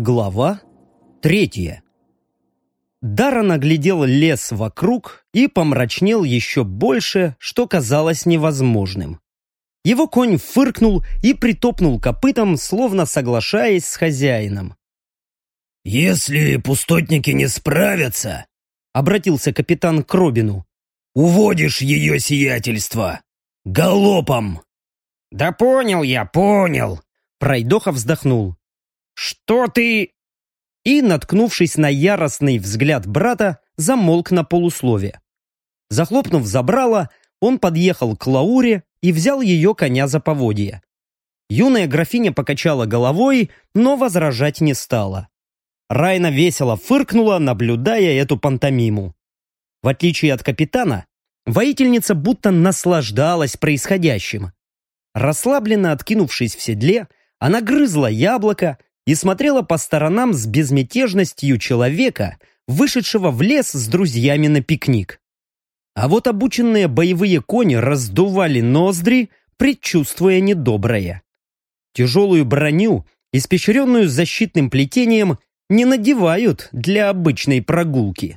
Глава 3. Даррен оглядел лес вокруг и помрачнел еще больше, что казалось невозможным. Его конь фыркнул и притопнул копытом, словно соглашаясь с хозяином. «Если пустотники не справятся, — обратился капитан к Робину, — уводишь ее сиятельство! Галопом!» «Да понял я, понял!» Пройдоха вздохнул. «Что ты...» И, наткнувшись на яростный взгляд брата, замолк на полуслове. Захлопнув забрало, он подъехал к Лауре и взял ее коня за поводья. Юная графиня покачала головой, но возражать не стала. Райна весело фыркнула, наблюдая эту пантомиму. В отличие от капитана, воительница будто наслаждалась происходящим. Расслабленно откинувшись в седле, она грызла яблоко и смотрела по сторонам с безмятежностью человека, вышедшего в лес с друзьями на пикник. А вот обученные боевые кони раздували ноздри, предчувствуя недоброе. Тяжелую броню, испещренную защитным плетением, не надевают для обычной прогулки.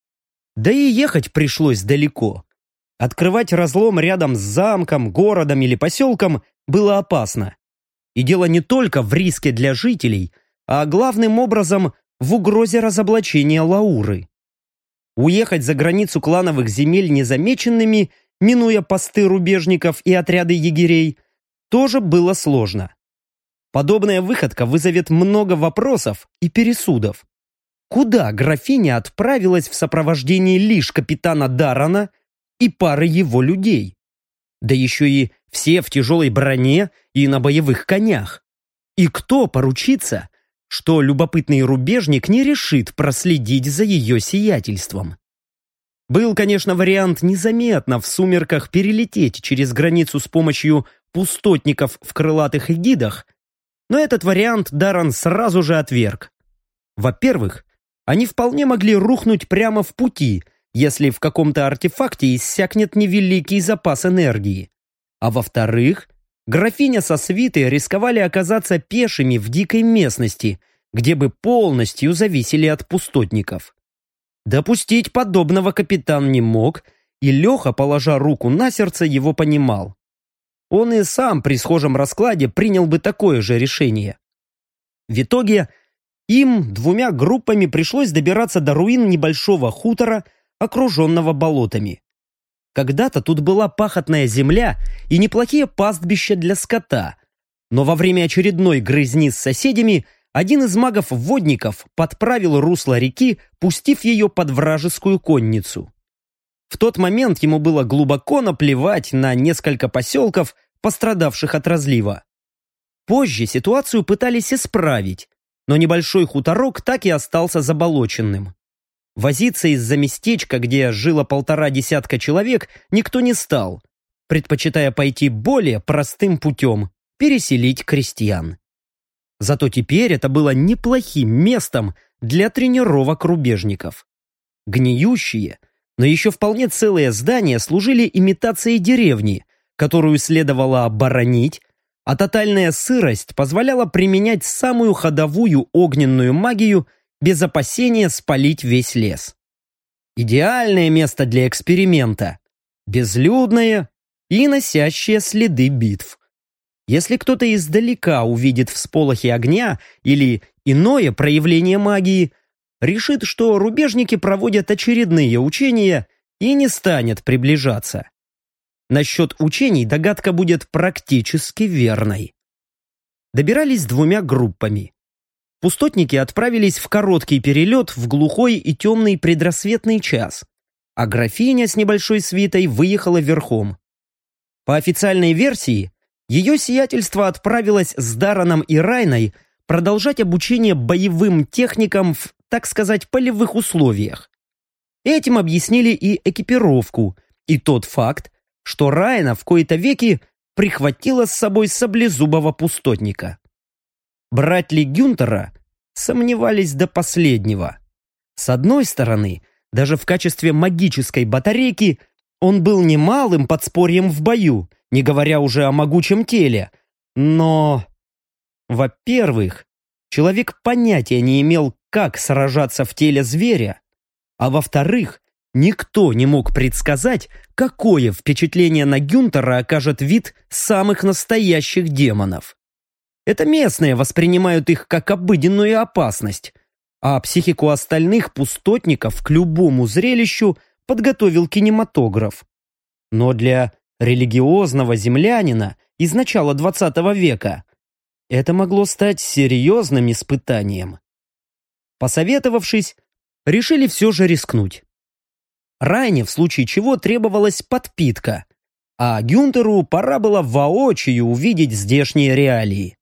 Да и ехать пришлось далеко. Открывать разлом рядом с замком, городом или поселком было опасно. И дело не только в риске для жителей, а главным образом в угрозе разоблачения Лауры. Уехать за границу клановых земель незамеченными, минуя посты рубежников и отряды егерей, тоже было сложно. Подобная выходка вызовет много вопросов и пересудов. Куда графиня отправилась в сопровождении лишь капитана Даррена и пары его людей? Да еще и все в тяжелой броне и на боевых конях. И кто поручится, что любопытный рубежник не решит проследить за ее сиятельством? Был, конечно, вариант незаметно в сумерках перелететь через границу с помощью пустотников в крылатых эгидах, но этот вариант Даррен сразу же отверг. Во-первых, они вполне могли рухнуть прямо в пути, если в каком-то артефакте иссякнет невеликий запас энергии. А во-вторых, графиня со свитой рисковали оказаться пешими в дикой местности, где бы полностью зависели от пустотников. Допустить подобного капитан не мог, и Леха, положа руку на сердце, его понимал. Он и сам при схожем раскладе принял бы такое же решение. В итоге им двумя группами пришлось добираться до руин небольшого хутора, окруженного болотами. Когда-то тут была пахотная земля и неплохие пастбища для скота, но во время очередной грызни с соседями один из магов-водников подправил русло реки, пустив ее под вражескую конницу. В тот момент ему было глубоко наплевать на несколько поселков, пострадавших от разлива. Позже ситуацию пытались исправить, но небольшой хуторок так и остался заболоченным. Возиться из-за местечка, где жило 1,5 человек, никто не стал, предпочитая пойти более простым путем – переселить крестьян. Зато теперь это было неплохим местом для тренировок рубежников. Гниющие, но еще вполне целые здания служили имитацией деревни, которую следовало оборонить, а тотальная сырость позволяла применять самую ходовую огненную магию без опасения спалить весь лес. Идеальное место для эксперимента, безлюдное и носящее следы битв. Если кто-то издалека увидит всполохи огня или иное проявление магии, решит, что рубежники проводят очередные учения и не станет приближаться. Насчет учений догадка будет практически верной. Добирались двумя группами. Пустотники отправились в короткий перелет в глухой и темный предрассветный час, а графиня с небольшой свитой выехала верхом. По официальной версии, ее сиятельство отправилось с Дарреном и Райной продолжать обучение боевым техникам в, так сказать, полевых условиях. Этим объяснили и экипировку, и тот факт, что Райна в кои-то веки прихватила с собой саблезубого пустотника. Брать ли Гюнтера сомневались до последнего. С одной стороны, даже в качестве магической батарейки он был немалым подспорьем в бою, не говоря уже о могучем теле. Но, во-первых, человек понятия не имел, как сражаться в теле зверя, а во-вторых, никто не мог предсказать, какое впечатление на Гюнтера окажет вид самых настоящих демонов. Это местные воспринимают их как обыденную опасность, а психику остальных пустотников к любому зрелищу подготовил кинематограф. Но для религиозного землянина из начала XX века это могло стать серьезным испытанием. Посоветовавшись, решили все же рискнуть. Райне в случае чего требовалась подпитка, а Гюнтеру пора было воочию увидеть здешние реалии.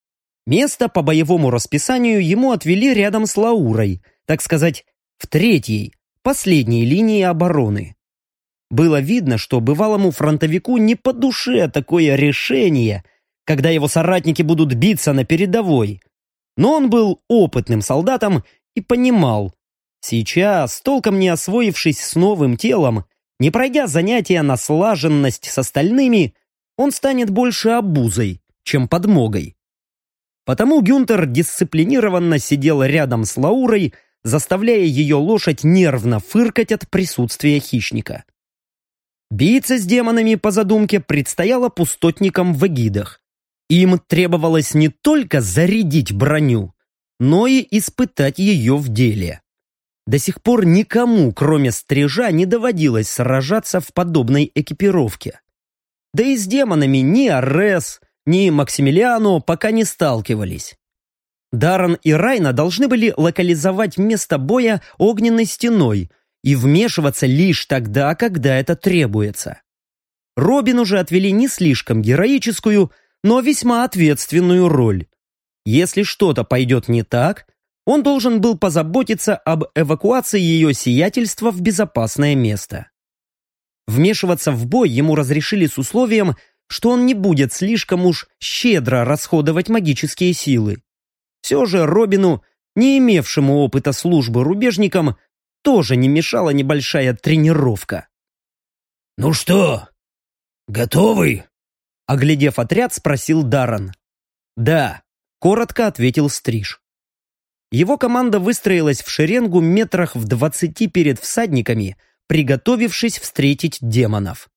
Место по боевому расписанию ему отвели рядом с Лаурой, так сказать, в третьей, последней линии обороны. Было видно, что бывалому фронтовику не по душе такое решение, когда его соратники будут биться на передовой. Но он был опытным солдатом и понимал, сейчас, толком не освоившись с новым телом, не пройдя занятия на слаженность с остальными, он станет больше обузой, чем подмогой. Потому Гюнтер дисциплинированно сидел рядом с Лаурой, заставляя ее лошадь нервно фыркать от присутствия хищника. Биться с демонами, по задумке, предстояло пустотникам в эгидах. Им требовалось не только зарядить броню, но и испытать ее в деле. До сих пор никому, кроме стрижа, не доводилось сражаться в подобной экипировке. Да и с демонами ни Арес, ни Максимилиано пока не сталкивались. Даррен и Райна должны были локализовать место боя огненной стеной и вмешиваться лишь тогда, когда это требуется. Робину же отвели не слишком героическую, но весьма ответственную роль. Если что-то пойдет не так, он должен был позаботиться об эвакуации ее сиятельства в безопасное место. Вмешиваться в бой ему разрешили с условием, что он не будет слишком уж щедро расходовать магические силы. Все же Робину, не имевшему опыта службы рубежником, тоже не мешала небольшая тренировка. «Ну что, готовы?» Оглядев отряд, спросил Даррен. «Да», — коротко ответил Стриж. Его команда выстроилась в шеренгу метрах в 20 перед всадниками, приготовившись встретить демонов.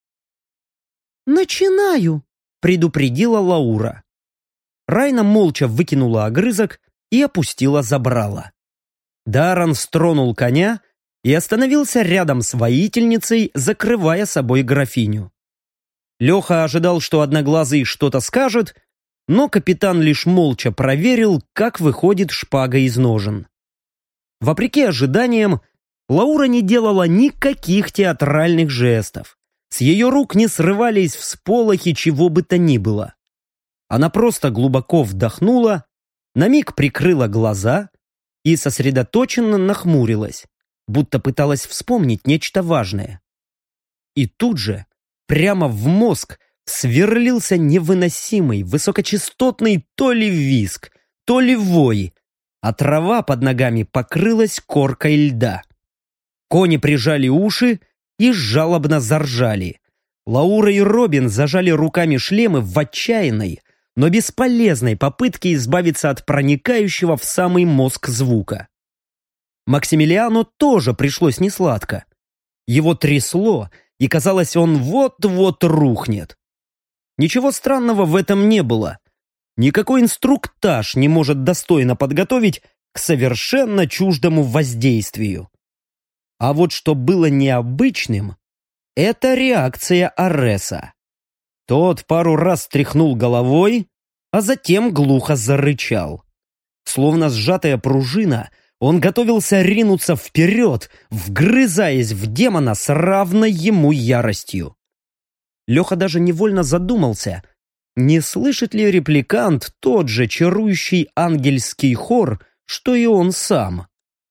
«Начинаю», — предупредила Лаура. Райна молча выкинула огрызок и опустила забрало. Даррен стронул коня и остановился рядом с воительницей, закрывая собой графиню. Леха ожидал, что Одноглазый что-то скажет, но капитан лишь молча проверил, как выходит шпага из ножен. Вопреки ожиданиям, Лаура не делала никаких театральных жестов. С ее рук не срывались всполохи чего бы то ни было. Она просто глубоко вдохнула, на миг прикрыла глаза и сосредоточенно нахмурилась, будто пыталась вспомнить нечто важное. И тут же, прямо в мозг, сверлился невыносимый, высокочастотный то ли визг, то ли вой, а трава под ногами покрылась коркой льда. Кони прижали уши и жалобно заржали. Лаура и Робин зажали руками шлемы в отчаянной, но бесполезной попытке избавиться от проникающего в самый мозг звука. Максимилиану тоже пришлось несладко. Его трясло, и казалось, он вот-вот рухнет. Ничего странного в этом не было. Никакой инструктаж не может достойно подготовить к совершенно чуждому воздействию. А вот что было необычным, это реакция Ареса. Тот пару раз тряхнул головой, а затем глухо зарычал. Словно сжатая пружина, он готовился ринуться вперед, вгрызаясь в демона с равной ему яростью. Леха даже невольно задумался, не слышит ли репликант тот же чарующий ангельский хор, что и он сам.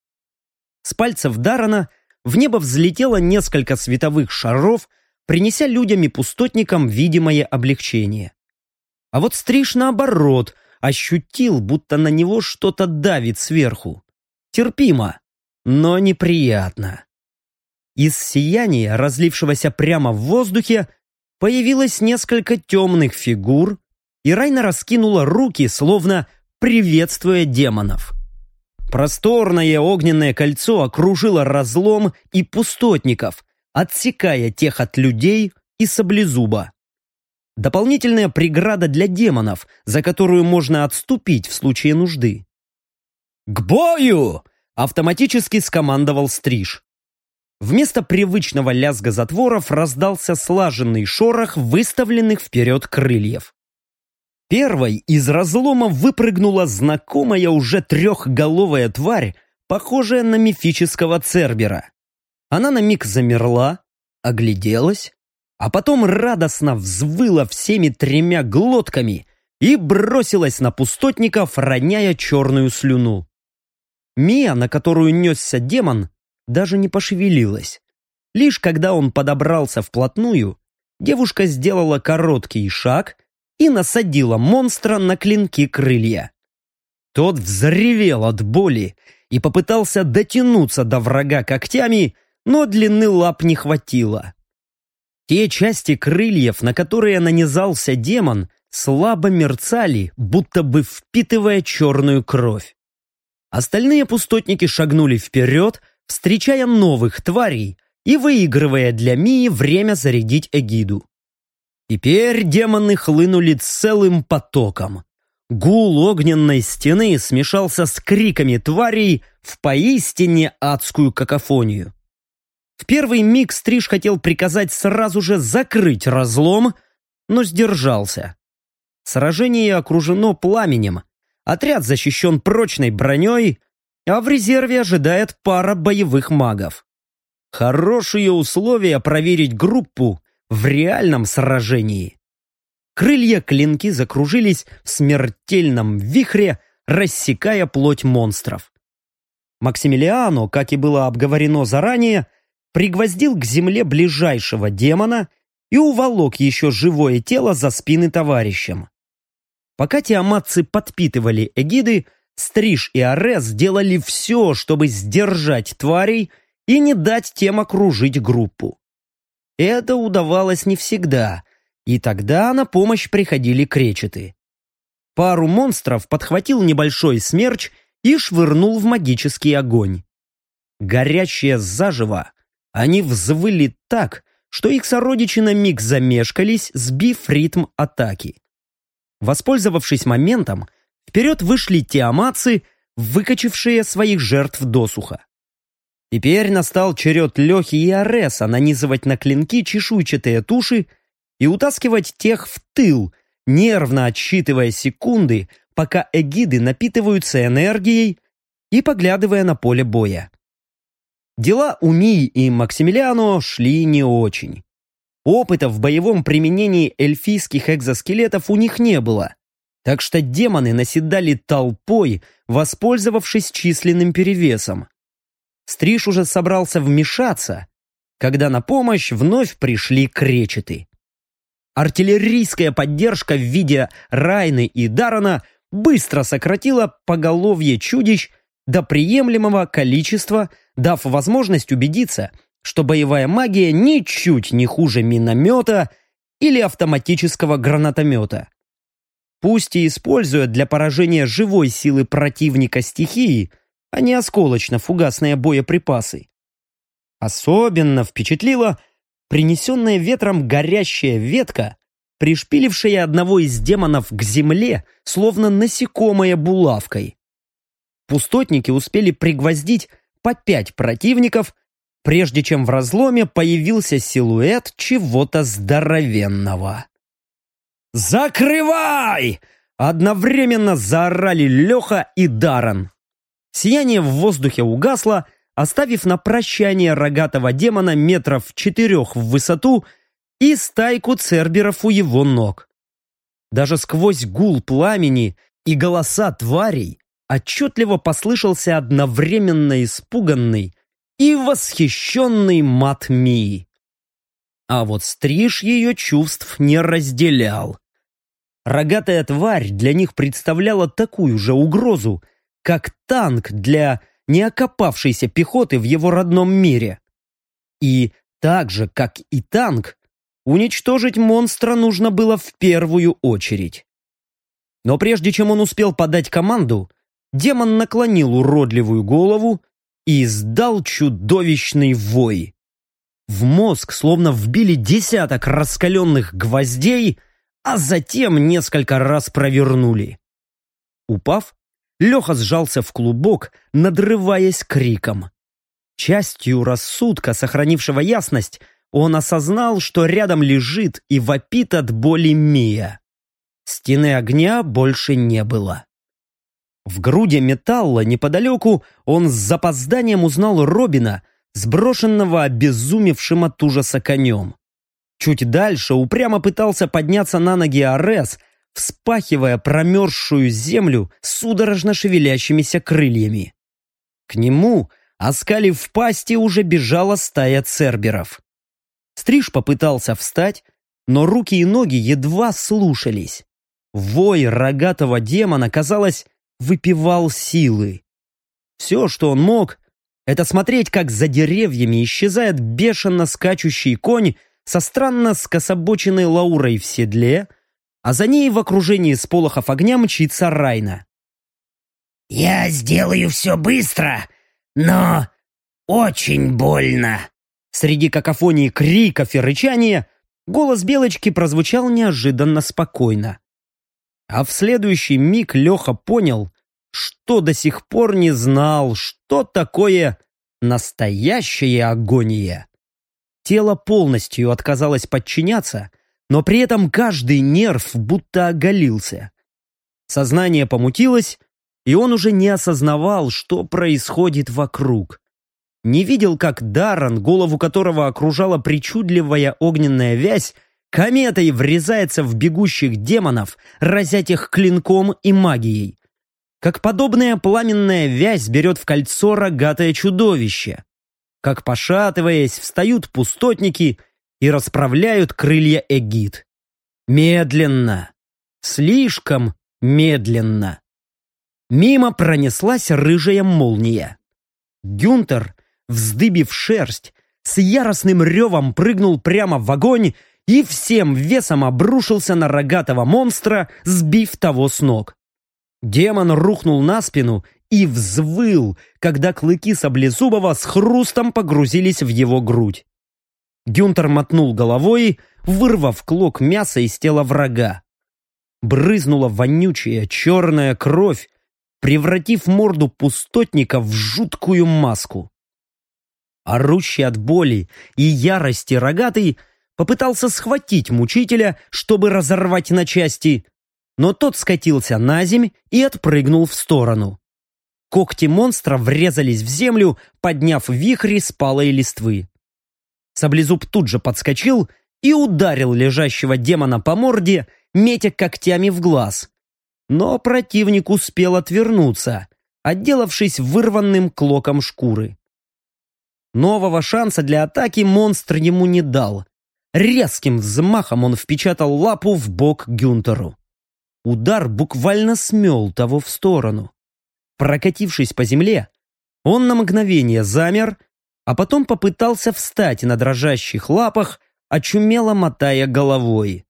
С пальцев Даррена в небо взлетело несколько световых шаров, принеся людям и пустотникам видимое облегчение. А вот Стриж, наоборот, ощутил, будто на него что-то давит сверху. Терпимо, но неприятно. Из сияния, разлившегося прямо в воздухе, появилось несколько темных фигур, и Райна раскинула руки, словно приветствуя демонов. Просторное огненное кольцо окружило разлом и пустотников, отсекая тех от людей и саблезуба. Дополнительная преграда для демонов, за которую можно отступить в случае нужды. «К бою!» — автоматически скомандовал Стриж. Вместо привычного лязга затворов раздался слаженный шорох выставленных вперед крыльев. Первой из разлома выпрыгнула знакомая уже трехголовая тварь, похожая на мифического цербера. Она на миг замерла, огляделась, а потом радостно взвыла всеми тремя глотками и бросилась на пустотников, роняя черную слюну. Мия, на которую несся демон, даже не пошевелилась. Лишь когда он подобрался вплотную, девушка сделала короткий шаг и насадила монстра на клинки крылья. Тот взревел от боли и попытался дотянуться до врага когтями, но длины лап не хватило. Те части крыльев, на которые нанизался демон, слабо мерцали, будто бы впитывая черную кровь. Остальные пустотники шагнули вперед, встречая новых тварей и выигрывая для Мии время зарядить эгиду. Теперь демоны хлынули целым потоком. Гул огненной стены смешался с криками тварей в поистине адскую какофонию. В первый миг Стриж хотел приказать сразу же закрыть разлом, но сдержался. Сражение окружено пламенем, отряд защищен прочной броней, а в резерве ожидает пара боевых магов. Хорошие условия проверить группу в реальном сражении. Крылья-клинки закружились в смертельном вихре, рассекая плоть монстров. Максимилиано, как и было обговорено заранее, пригвоздил к земле ближайшего демона и уволок еще живое тело за спины товарищам. Пока тиаматцы подпитывали эгиды, Стриж и Арес сделали все, чтобы сдержать тварей и не дать тем окружить группу. Это удавалось не всегда, и тогда на помощь приходили кречеты. Пару монстров подхватил небольшой смерч и швырнул в магический огонь. Горящие заживо, они взвыли так, что их сородичи на миг замешкались, сбив ритм атаки. Воспользовавшись моментом, вперед вышли тиаматцы, выкачившие своих жертв досуха. Теперь настал черед Лехи и Ареса нанизывать на клинки чешуйчатые туши и утаскивать тех в тыл, нервно отсчитывая секунды, пока эгиды напитываются энергией и поглядывая на поле боя. Дела у Мии и Максимилиано шли не очень. Опыта в боевом применении эльфийских экзоскелетов у них не было, так что демоны наседали толпой, воспользовавшись численным перевесом. Стриж уже собрался вмешаться, когда на помощь вновь пришли кречеты. Артиллерийская поддержка в виде Райны и Дарана быстро сократила поголовье чудищ до приемлемого количества, дав возможность убедиться, что боевая магия ничуть не хуже миномета или автоматического гранатомета. Пусть и используя для поражения живой силы противника стихии, а не осколочно-фугасные боеприпасы. Особенно впечатлила принесенная ветром горящая ветка, пришпилившая одного из демонов к земле, словно насекомое булавкой. Пустотники успели пригвоздить по 5 противников, прежде чем в разломе появился силуэт чего-то здоровенного. «Закрывай!» — одновременно заорали Леха и Даран. Сияние в воздухе угасло, оставив на прощание рогатого демона метров 4 в высоту и стайку церберов у его ног. Даже сквозь гул пламени и голоса тварей отчетливо послышался одновременно испуганный и восхищенный мат Мии. А вот Стриж ее чувств не разделял. Рогатая тварь для них представляла такую же угрозу, как танк для неокопавшейся пехоты в его родном мире. И так же, как и танк, уничтожить монстра нужно было в первую очередь. Но прежде чем он успел подать команду, демон наклонил уродливую голову и издал чудовищный вой. В мозг словно вбили десяток раскаленных гвоздей, а затем несколько раз провернули. Упав, Леха сжался в клубок, надрываясь криком. Частью рассудка, сохранившего ясность, он осознал, что рядом лежит и вопит от боли Мия. Стены огня больше не было. В груди металла неподалеку он с запозданием узнал Робина, сброшенного обезумевшим от ужаса конем. Чуть дальше упрямо пытался подняться на ноги Арес, вспахивая промерзшую землю судорожно шевелящимися крыльями. К нему, оскалив в пасти, уже бежала стая церберов. Стриж попытался встать, но руки и ноги едва слушались. Вой рогатого демона, казалось, выпивал силы. Все, что он мог, это смотреть, как за деревьями исчезает бешено скачущий конь со странно скособоченной Лаурой в седле, а за ней в окружении сполохов огня мчится Райна. «Я сделаю все быстро, но очень больно». Среди какофонии криков и рычания голос Белочки прозвучал неожиданно спокойно. А в следующий миг Леха понял, что до сих пор не знал, что такое настоящая агония. Тело полностью отказалось подчиняться, но при этом каждый нерв будто оголился. Сознание помутилось, и он уже не осознавал, что происходит вокруг. Не видел, как Даррен, голову которого окружала причудливая огненная вязь, кометой врезается в бегущих демонов, разя их клинком и магией. Как подобная пламенная вязь берет в кольцо рогатое чудовище. Как, пошатываясь, встают пустотники и расправляют крылья эгид. Медленно. Слишком медленно. Мимо пронеслась рыжая молния. Гюнтер, вздыбив шерсть, с яростным ревом прыгнул прямо в огонь и всем весом обрушился на рогатого монстра, сбив того с ног. Демон рухнул на спину и взвыл, когда клыки Саблезубова с хрустом погрузились в его грудь. Гюнтер мотнул головой, вырвав клок мяса из тела врага. Брызнула вонючая черная кровь, превратив морду пустотника в жуткую маску. Орущий от боли и ярости рогатый попытался схватить мучителя, чтобы разорвать на части, но тот скатился на земь и отпрыгнул в сторону. Когти монстра врезались в землю, подняв вихри спалой листвы. Саблезуб тут же подскочил и ударил лежащего демона по морде, метя когтями в глаз. Но противник успел отвернуться, отделавшись вырванным клоком шкуры. Нового шанса для атаки монстр ему не дал. Резким взмахом он впечатал лапу в бок Гюнтеру. Удар буквально смел того в сторону. Прокатившись по земле, он на мгновение замер, а потом попытался встать на дрожащих лапах, очумело мотая головой.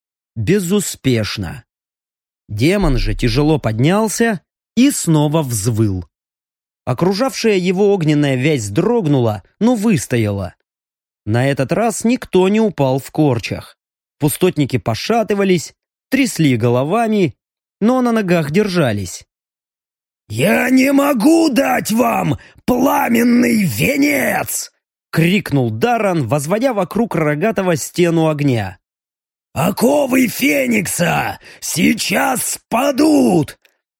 Безуспешно. Демон же тяжело поднялся и снова взвыл. Окружавшая его огненная вязь дрогнула, но выстояла. На этот раз никто не упал в корчах. Пустотники пошатывались, трясли головами, но на ногах держались. «Я не могу дать вам пламенный венец!» — крикнул Даррен, возводя вокруг рогатого стену огня. «Оковы Феникса сейчас спадут!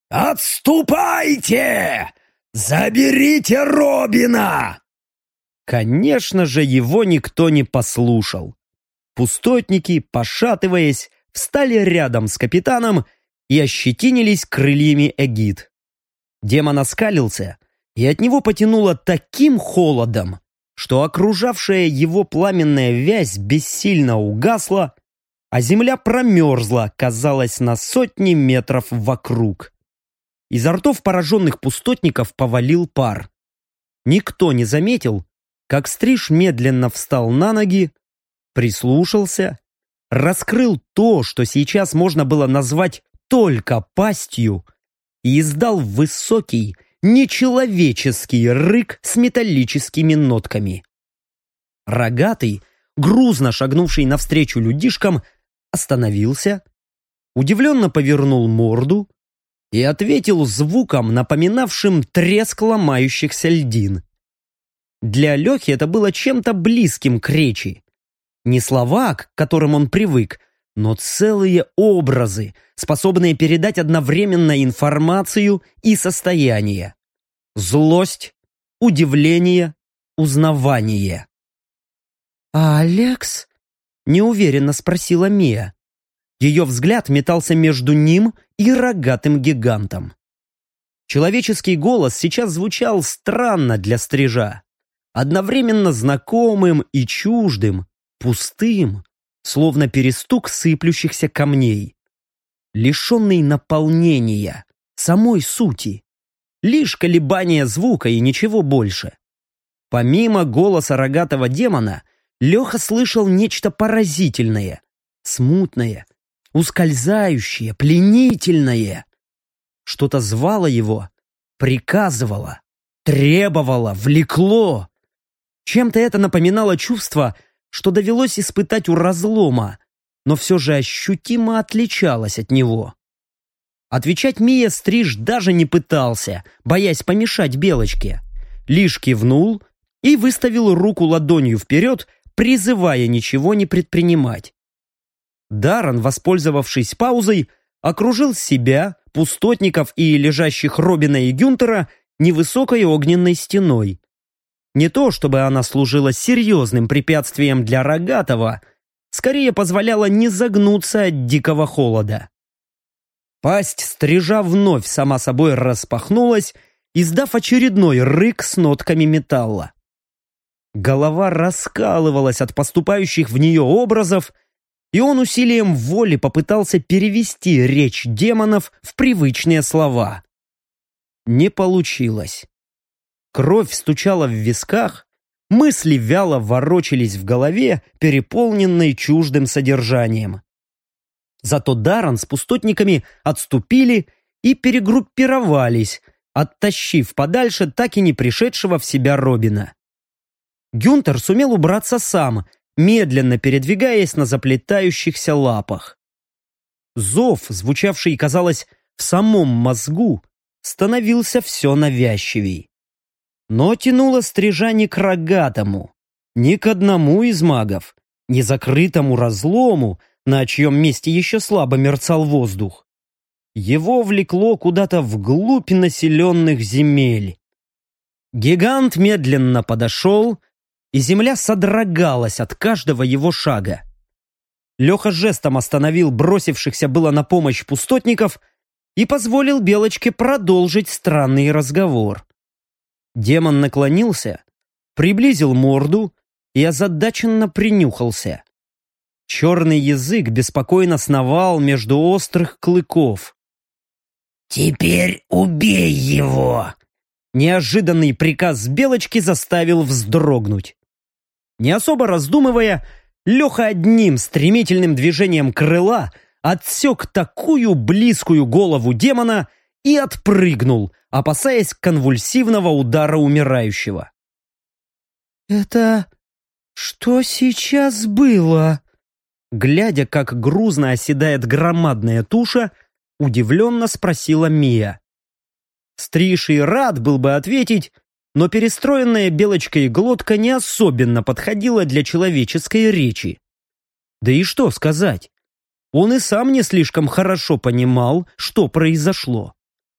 Отступайте! Заберите Робина!» Конечно же, его никто не послушал. Пустотники, пошатываясь, встали рядом с капитаном и ощетинились крыльями эгид. Демон оскалился, и от него потянуло таким холодом, что окружавшая его пламенная вязь бессильно угасла, а земля промерзла, казалось, на сотни метров вокруг. Изо ртов пораженных пустотников повалил пар. Никто не заметил, как Стриж медленно встал на ноги, прислушался, раскрыл то, что сейчас можно было назвать только пастью и издал высокий, нечеловеческий рык с металлическими нотками. Рогатый, грузно шагнувший навстречу людишкам, остановился, удивленно повернул морду и ответил звуком, напоминавшим треск ломающихся льдин. Для Лехи это было чем-то близким к речи. Не слова, к которым он привык, но целые образы, способные передать одновременно информацию и состояние. Злость, удивление, узнавание. «А Алекс?» — неуверенно спросила Мия. Ее взгляд метался между ним и рогатым гигантом. Человеческий голос сейчас звучал странно для стрижа, одновременно знакомым и чуждым, пустым, словно перестук сыплющихся камней. Лишенный наполнения, самой сути. Лишь колебания звука и ничего больше. Помимо голоса рогатого демона, Леха слышал нечто поразительное, смутное, ускользающее, пленительное. Что-то звало его, приказывало, требовало, влекло. Чем-то это напоминало чувство, что довелось испытать у разлома, но все же ощутимо отличалось от него. Отвечать Мия Стриж даже не пытался, боясь помешать Белочке. Лишь кивнул и выставил руку ладонью вперед, призывая ничего не предпринимать. Даррен, воспользовавшись паузой, окружил себя, пустотников и лежащих Робина и Гюнтера невысокой огненной стеной. Не то, чтобы она служила серьезным препятствием для рогатого, скорее позволяла не загнуться от дикого холода. Пасть стрижа вновь сама собой распахнулась, издав очередной рык с нотками металла. Голова раскалывалась от поступающих в нее образов, и он усилием воли попытался перевести речь демонов в привычные слова. Не получилось. Кровь стучала в висках, мысли вяло ворочались в голове, переполненной чуждым содержанием. Зато Даррен с пустотниками отступили и перегруппировались, оттащив подальше так и не пришедшего в себя Робина. Гюнтер сумел убраться сам, медленно передвигаясь на заплетающихся лапах. Зов, звучавший, казалось, в самом мозгу, становился все навязчивей. Но тянуло стрижа не к рогатому, ни к одному из магов, ни закрытому разлому, на чьем месте еще слабо мерцал воздух. Его влекло куда-то вглубь населенных земель. Гигант медленно подошел, и земля содрогалась от каждого его шага. Леха жестом остановил бросившихся было на помощь пустотников и позволил Белочке продолжить странный разговор. Демон наклонился, приблизил морду и озадаченно принюхался. Черный язык беспокойно сновал между острых клыков. «Теперь убей его!» Неожиданный приказ Белочки заставил вздрогнуть. Не особо раздумывая, Леха одним стремительным движением крыла отсек такую близкую голову демона и отпрыгнул, опасаясь конвульсивного удара умирающего. «Это что сейчас было?» Глядя, как грузно оседает громадная туша, удивленно спросила Мия. Стриж и рад был бы ответить, но перестроенная Белочкой глотка не особенно подходила для человеческой речи. Да и что сказать? Он и сам не слишком хорошо понимал, что произошло.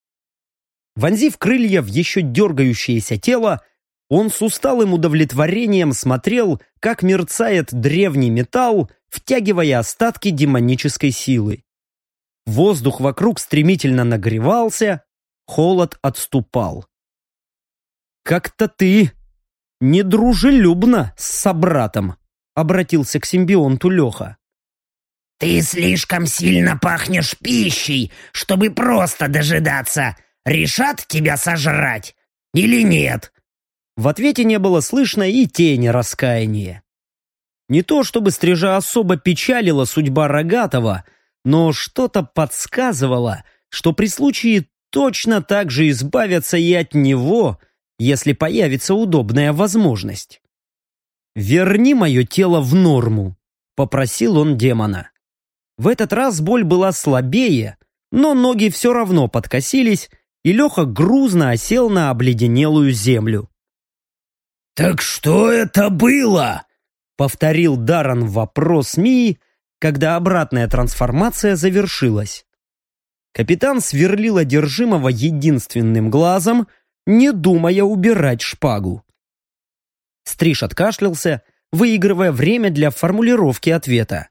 Вонзив крылья в еще дергающееся тело, он с усталым удовлетворением смотрел, как мерцает древний металл, втягивая остатки демонической силы. Воздух вокруг стремительно нагревался, холод отступал. «Как-то ты недружелюбно с собратом», — обратился к симбионту Леха. «Ты слишком сильно пахнешь пищей, чтобы просто дожидаться. Решат тебя сожрать или нет?» В ответе не было слышно и тени раскаяния. Не то чтобы стрижа особо печалила судьба рогатого, но что-то подсказывало, что при случае точно так же избавятся и от него, если появится удобная возможность. «Верни мое тело в норму», — попросил он демона. В этот раз боль была слабее, но ноги все равно подкосились, и Леха грузно осел на обледенелую землю. «Так что это было?» — повторил Даррен вопрос Мии, когда обратная трансформация завершилась. Капитан сверлил одержимого единственным глазом, не думая убирать шпагу. Стриж откашлялся, выигрывая время для формулировки ответа.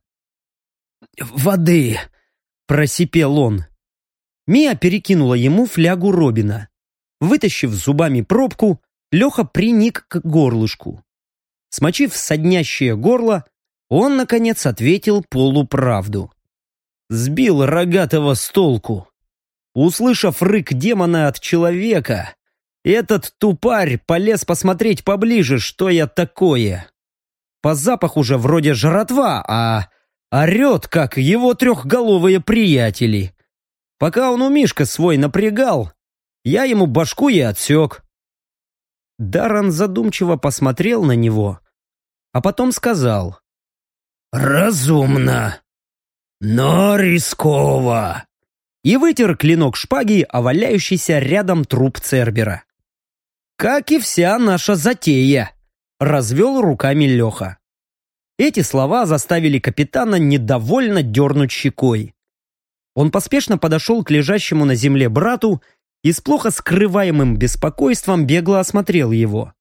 «Воды!» – просипел он. Мия перекинула ему флягу Робина. Вытащив зубами пробку, Леха приник к горлышку. Смочив соднящее горло, он, наконец, ответил полуправду. Сбил рогатого с толку. Услышав рык демона от человека, этот тупарь полез посмотреть поближе, что я такое. По запаху же вроде жратва, а орет, как его трехголовые приятели. Пока он у Мишка свой напрягал, я ему башку и отсек. Даррен задумчиво посмотрел на него, а потом сказал: «Разумно, но рисково», и вытер клинок шпаги, о валяющийся рядом труп Цербера. «Как и вся наша затея», — развел руками Леха. Эти слова заставили капитана недовольно дернуть щекой. Он поспешно подошел к лежащему на земле брату и с плохо скрываемым беспокойством бегло осмотрел его.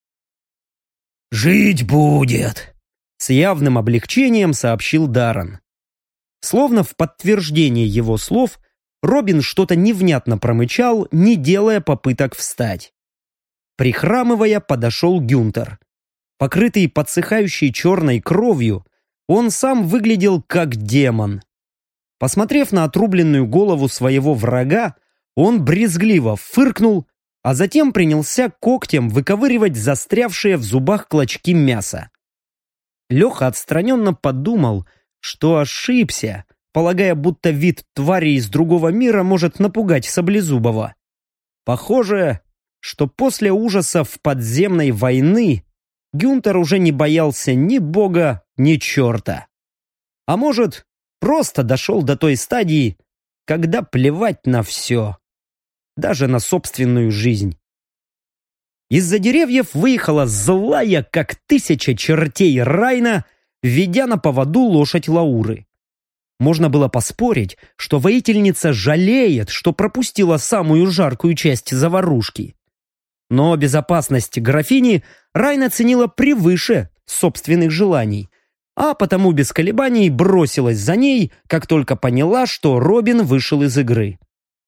«Жить будет», — с явным облегчением сообщил Даррен. Словно в подтверждение его слов, Робин что-то невнятно промычал, не делая попыток встать. Прихрамывая, подошел Гюнтер. Покрытый подсыхающей черной кровью, он сам выглядел как демон. Посмотрев на отрубленную голову своего врага, он брезгливо фыркнул, а затем принялся когтем выковыривать застрявшие в зубах клочки мяса. Леха отстраненно подумал, что ошибся, полагая, будто вид твари из другого мира может напугать Саблезубова. Похоже, что после ужасов подземной войны Гюнтер уже не боялся ни бога, ни черта. А может, просто дошел до той стадии, когда плевать на все, даже на собственную жизнь. Из-за деревьев выехала злая, как 1000 чертей Райна, ведя на поводу лошадь Лауры. Можно было поспорить, что воительница жалеет, что пропустила самую жаркую часть заварушки. Но безопасность графини Райна ценила превыше собственных желаний, а потому без колебаний бросилась за ней, как только поняла, что Робин вышел из игры.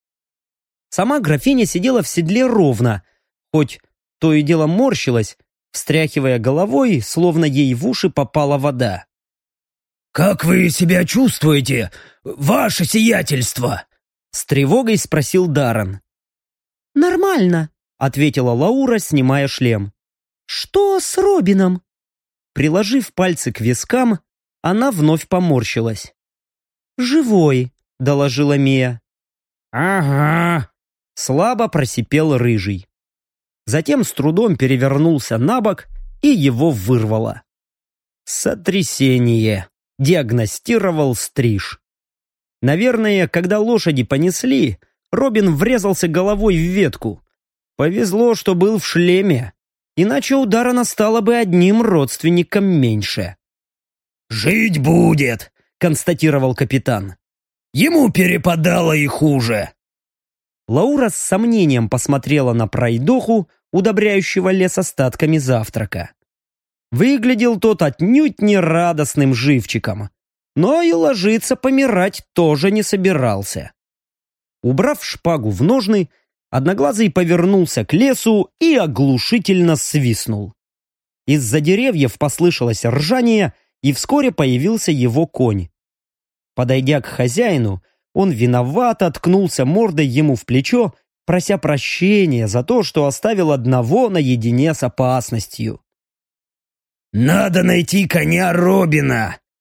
Сама графиня сидела в седле ровно, хоть то и дело морщилась, встряхивая головой, словно ей в уши попала вода. «Как вы себя чувствуете, ваше сиятельство?» С тревогой спросил Даррен. «Нормально», — ответила Лаура, снимая шлем. «Что с Робином?» Приложив пальцы к вискам, она вновь поморщилась. «Живой», — доложила Мия. «Ага», — слабо просипел Рыжий. Затем с трудом перевернулся на бок, и его вырвало. «Сотрясение», — диагностировал Стриж. Наверное, когда лошади понесли, Робин врезался головой в ветку. Повезло, что был в шлеме, иначе у Даррена стало бы одним родственником меньше. «Жить будет», — констатировал капитан. «Ему перепадало и хуже». Лаура с сомнением посмотрела на пройдоху, удобряющего лес остатками завтрака. Выглядел тот отнюдь не радостным живчиком, но и ложиться помирать тоже не собирался. Убрав шпагу в ножны, Одноглазый повернулся к лесу и оглушительно свистнул. Из-за деревьев послышалось ржание, и вскоре появился его конь. Подойдя к хозяину, он виновато ткнулся мордой ему в плечо, прося прощения за то, что оставил одного наедине с опасностью. «Надо найти коня Робина.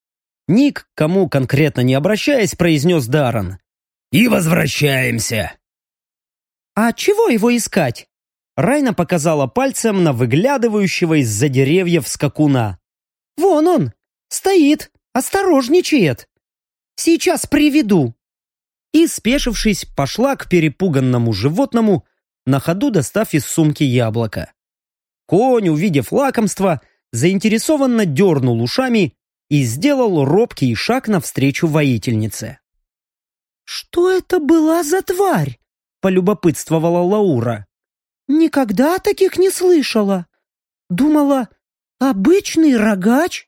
Ни к кому конкретно не обращаясь, произнес Даррен. «И возвращаемся». «А чего его искать?» Райна показала пальцем на выглядывающего из-за деревьев скакуна. «Вон он, стоит, осторожничает. Сейчас приведу». И, спешившись, пошла к перепуганному животному, на ходу достав из сумки яблоко. Конь, увидев лакомство, заинтересованно дернул ушами и сделал робкий шаг навстречу воительнице. «Что это была за тварь?» — полюбопытствовала Лаура. «Никогда таких не слышала. Думала, обычный рогач?»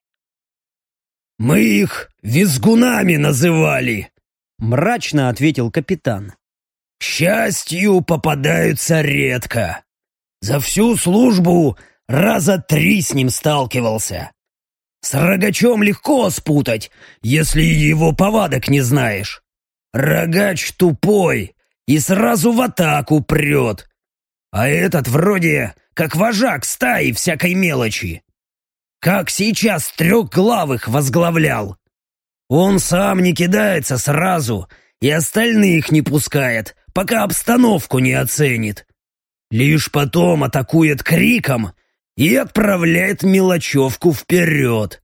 «Мы их визгунами называли», — мрачно ответил капитан. «К счастью, попадаются редко. За всю службу раза 3 с ним сталкивался. С рогачом легко спутать, если его повадок не знаешь. Рогач тупой и сразу в атаку прет. А этот вроде как вожак стаи всякой мелочи. Как сейчас 3главых возглавлял. Он сам не кидается сразу и остальных не пускает, пока обстановку не оценит. Лишь потом атакует криком и отправляет мелочевку вперед».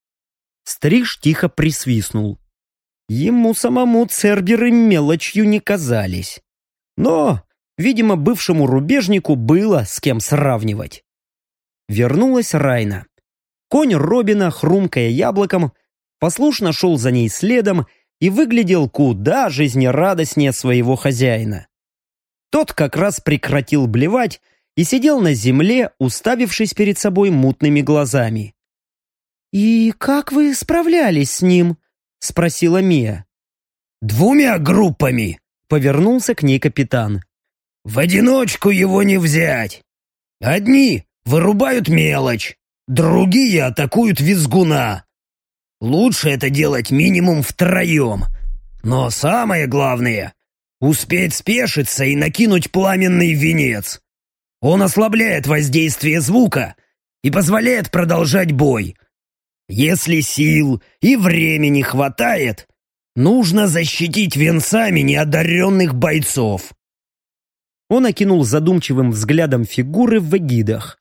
Стриж тихо присвистнул. Ему самому церберы мелочью не казались. Но, видимо, бывшему рубежнику было с кем сравнивать. Вернулась Райна. Конь Робина, хрумкая яблоком, послушно шел за ней следом и выглядел куда жизнерадостнее своего хозяина. Тот как раз прекратил блевать и сидел на земле, уставившись перед собой мутными глазами. «И как вы справлялись с ним?» — спросила Мия. «2 группами», — повернулся к ней капитан. «В одиночку его не взять. Одни вырубают мелочь, другие атакуют визгуна. Лучше это делать минимум 3. Но самое главное — успеть спешиться и накинуть пламенный венец. Он ослабляет воздействие звука и позволяет продолжать бой. Если сил и времени хватает, нужно защитить венцами неодаренных бойцов». Он окинул задумчивым взглядом фигуры в эгидах.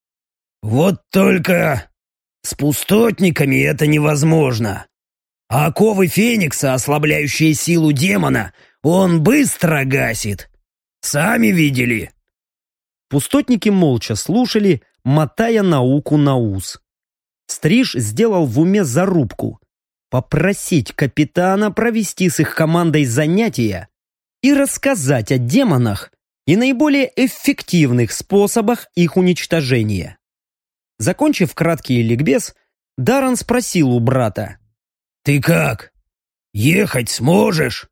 «Вот только с пустотниками это невозможно. А оковы Феникса, ослабляющие силу демона, он быстро гасит. Сами видели». Пустотники молча слушали, мотая науку на ус. Стриж сделал в уме зарубку: попросить капитана провести с их командой занятия и рассказать о демонах и наиболее эффективных способах их уничтожения. Закончив краткий ликбез, Даррен спросил у брата: «Ты как? Ехать сможешь?»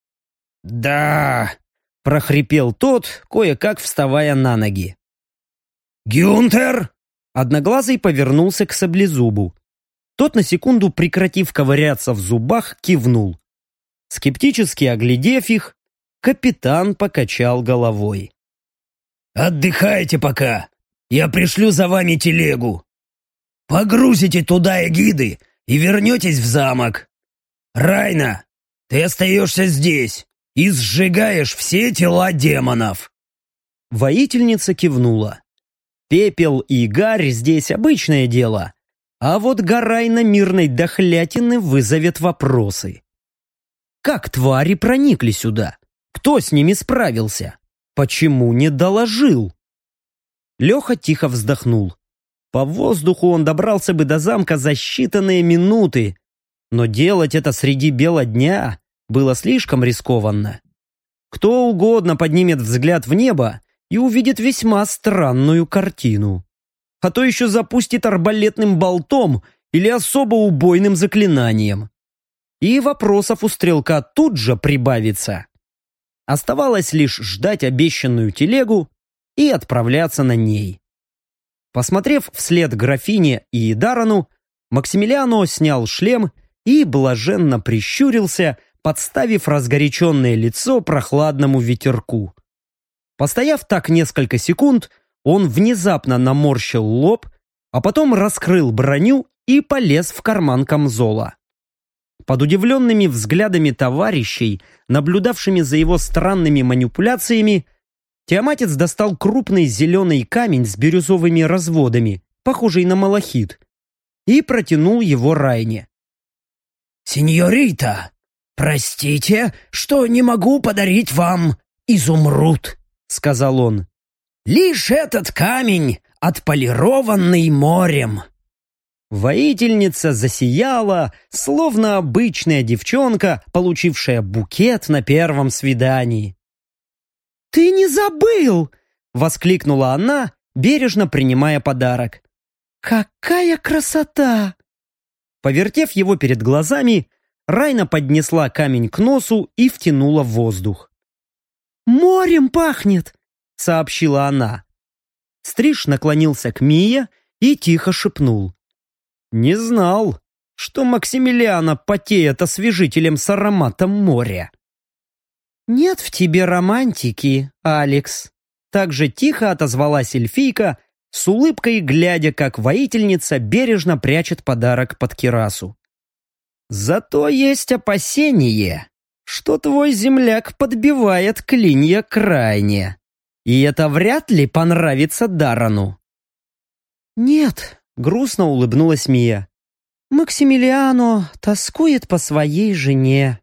«Да», — прохрипел тот, кое-как вставая на ноги. «Гюнтер?» Одноглазый повернулся к Саблезубу. Тот, на секунду прекратив ковыряться в зубах, кивнул. Скептически оглядев их, капитан покачал головой. «Отдыхайте пока. Я пришлю за вами телегу. Погрузите туда эгиды и вернетесь в замок. Райна, ты остаешься здесь и сжигаешь все тела демонов». Воительница кивнула. Пепел и гарь здесь обычное дело, а вот гора иномирной дохлятины вызовет вопросы. Как твари проникли сюда? Кто с ними справился? Почему не доложил? Леха тихо вздохнул. По воздуху он добрался бы до замка за считанные минуты, но делать это среди бела дня было слишком рискованно. Кто угодно поднимет взгляд в небо и увидит весьма странную картину. А то еще запустит арбалетным болтом или особо убойным заклинанием. И вопросов у стрелка тут же прибавится. Оставалось лишь ждать обещанную телегу и отправляться на ней. Посмотрев вслед графине и Даррену, Максимилиано снял шлем и блаженно прищурился, подставив разгоряченное лицо прохладному ветерку. Постояв так несколько секунд, он внезапно наморщил лоб, а потом раскрыл броню и полез в карман камзола. Под удивленными взглядами товарищей, наблюдавшими за его странными манипуляциями, Тиаматец достал крупный зеленый камень с бирюзовыми разводами, похожий на малахит, и протянул его Райне. «Сеньорита, простите, что не могу подарить вам изумруд», — сказал он. «Лишь этот камень, отполированный морем». Воительница засияла, словно обычная девчонка, получившая букет на первом свидании. «Ты не забыл!» — воскликнула она, бережно принимая подарок. «Какая красота!» Повертев его перед глазами, Райна поднесла камень к носу и втянула в воздух. «Морем пахнет!» — сообщила она. Стриж наклонился к Мие и тихо шепнул. «Не знал, что Максимилиана потеет освежителем с ароматом моря». «Нет в тебе романтики, Алекс», — так же тихо отозвалась эльфийка, с улыбкой глядя, как воительница бережно прячет подарок под кирасу. «Зато есть опасение, что твой земляк подбивает клинья крайне, и это вряд ли понравится Дарану». «Нет», — грустно улыбнулась Мия, — «Максимилиано тоскует по своей жене».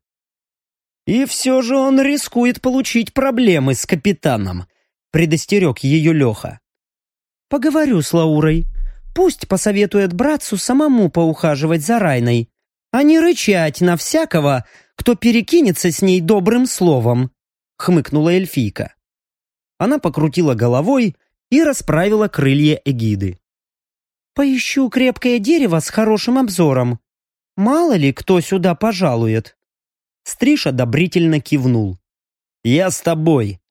«И все же он рискует получить проблемы с капитаном», — предостерег ее Леха. «Поговорю с Лаурой. Пусть посоветует братцу самому поухаживать за Райной, а не рычать на всякого, кто перекинется с ней добрым словом», — хмыкнула эльфийка. Она покрутила головой и расправила крылья эгиды. «Поищу крепкое дерево с хорошим обзором. Мало ли кто сюда пожалует». Стриж одобрительно кивнул. «Я с тобой».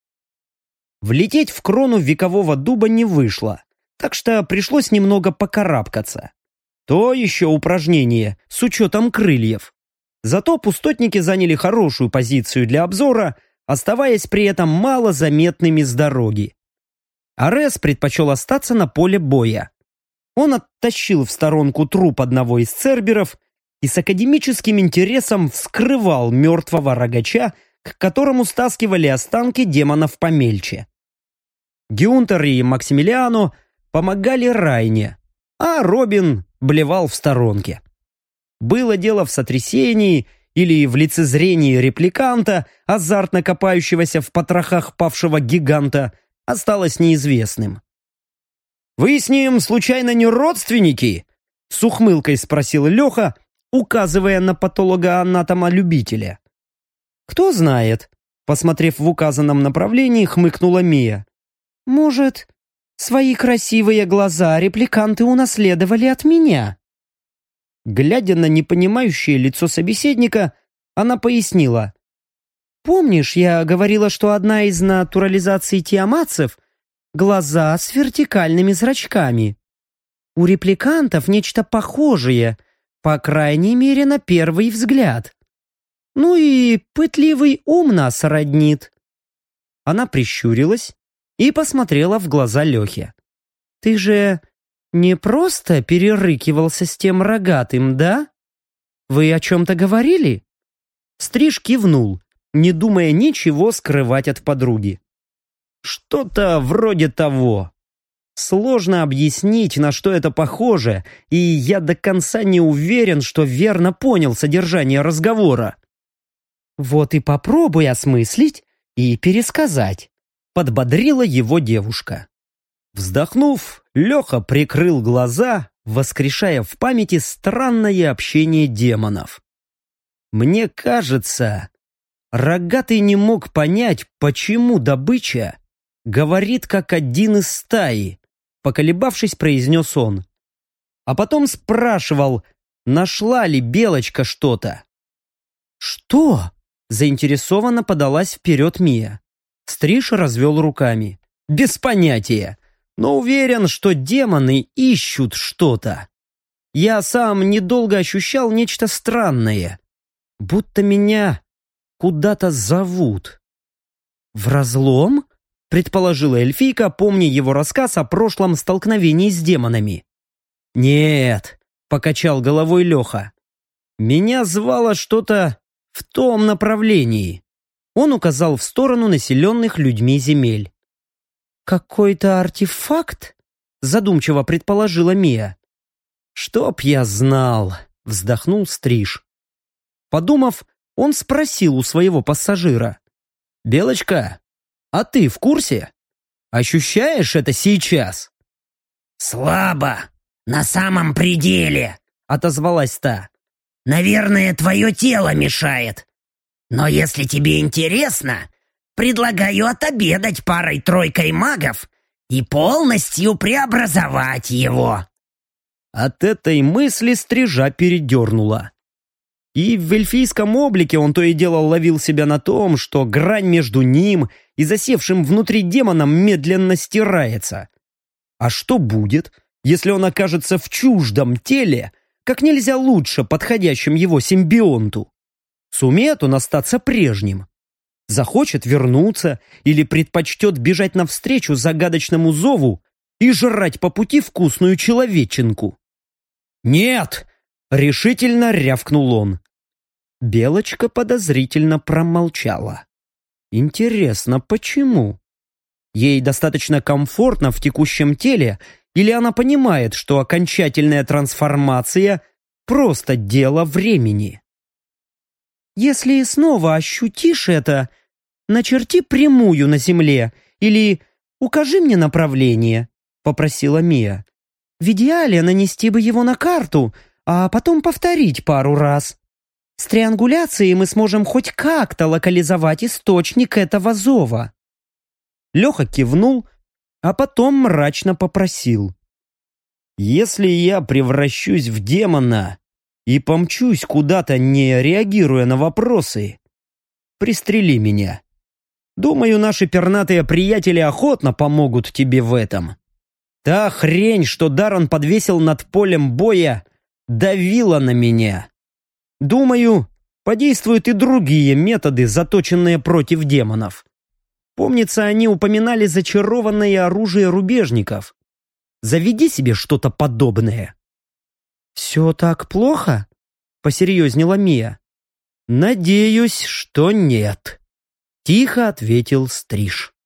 Влететь в крону векового дуба не вышло, так что пришлось немного покарабкаться. То еще упражнение с учетом крыльев. Зато пустотники заняли хорошую позицию для обзора, оставаясь при этом мало заметными с дороги. Арес предпочел остаться на поле боя. Он оттащил в сторонку труп одного из церберов и с академическим интересом вскрывал мертвого рогача, к которому стаскивали останки демонов помельче. Гюнтер и Максимилиано помогали Райне, а Робин блевал в сторонке. Было дело в сотрясении или в лицезрении репликанта, азартно копающегося в потрохах павшего гиганта, осталось неизвестным. «Вы с ним, случайно, не родственники?» — с ухмылкой спросил Леха, указывая на патолога-анатома-любителя. «Кто знает?» — посмотрев в указанном направлении, хмыкнула Мия. «Может, свои красивые глаза репликанты унаследовали от меня?» Глядя на непонимающее лицо собеседника, она пояснила. «Помнишь, я говорила, что одна из натурализаций тиаматцев — глаза с вертикальными зрачками? У репликантов нечто похожее, по крайней мере, на первый взгляд. Ну и пытливый ум нас роднит». Она прищурилась и посмотрела в глаза Лехе. «Ты же не просто перерыкивался с тем рогатым, да? Вы о чем-то говорили?» Стриж кивнул, не думая ничего скрывать от подруги. «Что-то вроде того. Сложно объяснить, на что это похоже, и я до конца не уверен, что верно понял содержание разговора». «Вот и попробуй осмыслить и пересказать», — подбодрила его девушка. Вздохнув, Леха прикрыл глаза, воскрешая в памяти странное общение демонов. Мне кажется, рогатый не мог понять, почему добыча говорит как один из стаи, поколебавшись, произнес он. А потом спрашивал, нашла ли белочка что-то. «Что?» — заинтересованно подалась вперед Мия. Стриж развел руками. «Без понятия, но уверен, что демоны ищут что-то. Я сам недолго ощущал нечто странное, будто меня куда-то зовут». «В разлом?» — предположила эльфийка, помня его рассказ о прошлом столкновении с демонами. «Нет», — покачал головой Леха. Меня звало что-то в том направлении. Он указал в сторону населенных людьми земель. «Какой-то артефакт?» — задумчиво предположила Мия. «Чтоб я знал», — вздохнул Стриж. Подумав, он спросил у своего пассажира. «Белочка, а ты в курсе? Ощущаешь это сейчас?» «Слабо, на самом пределе», — отозвалась та. «Наверное, твое тело мешает. Но если тебе интересно, предлагаю отобедать парой-тройкой магов и полностью преобразовать его». От этой мысли Стрижа передернула. И в эльфийском облике он то и дело ловил себя на том, что грань между ним и засевшим внутри демоном медленно стирается. А что будет, если он окажется в чуждом теле, как нельзя лучше подходящим его симбионту? Сумеет он остаться прежним? Захочет вернуться или предпочтет бежать навстречу загадочному зову и жрать по пути вкусную человеченку? «Нет!» — решительно рявкнул он. Белочка подозрительно промолчала. Интересно, почему? Ей достаточно комфортно в текущем теле, или она понимает, что окончательная трансформация — просто дело времени? «Если снова ощутишь это, начерти прямую на земле или укажи мне направление», — попросила Мия. «В идеале нанести бы его на карту, а потом повторить пару раз. С триангуляцией мы сможем хоть как-то локализовать источник этого зова». Леха кивнул, а потом мрачно попросил. «Если я превращусь в демона и помчусь куда-то, не реагируя на вопросы, пристрели меня. Думаю, наши пернатые приятели охотно помогут тебе в этом. Та хрень, что Даррен подвесил над полем боя, давила на меня. Думаю, подействуют и другие методы, заточенные против демонов. Помнится, они упоминали зачарованное оружие рубежников. Заведи себе что-то подобное». «Все так плохо?» — посерьезнела Мия. «Надеюсь, что нет», — тихо ответил Стриж.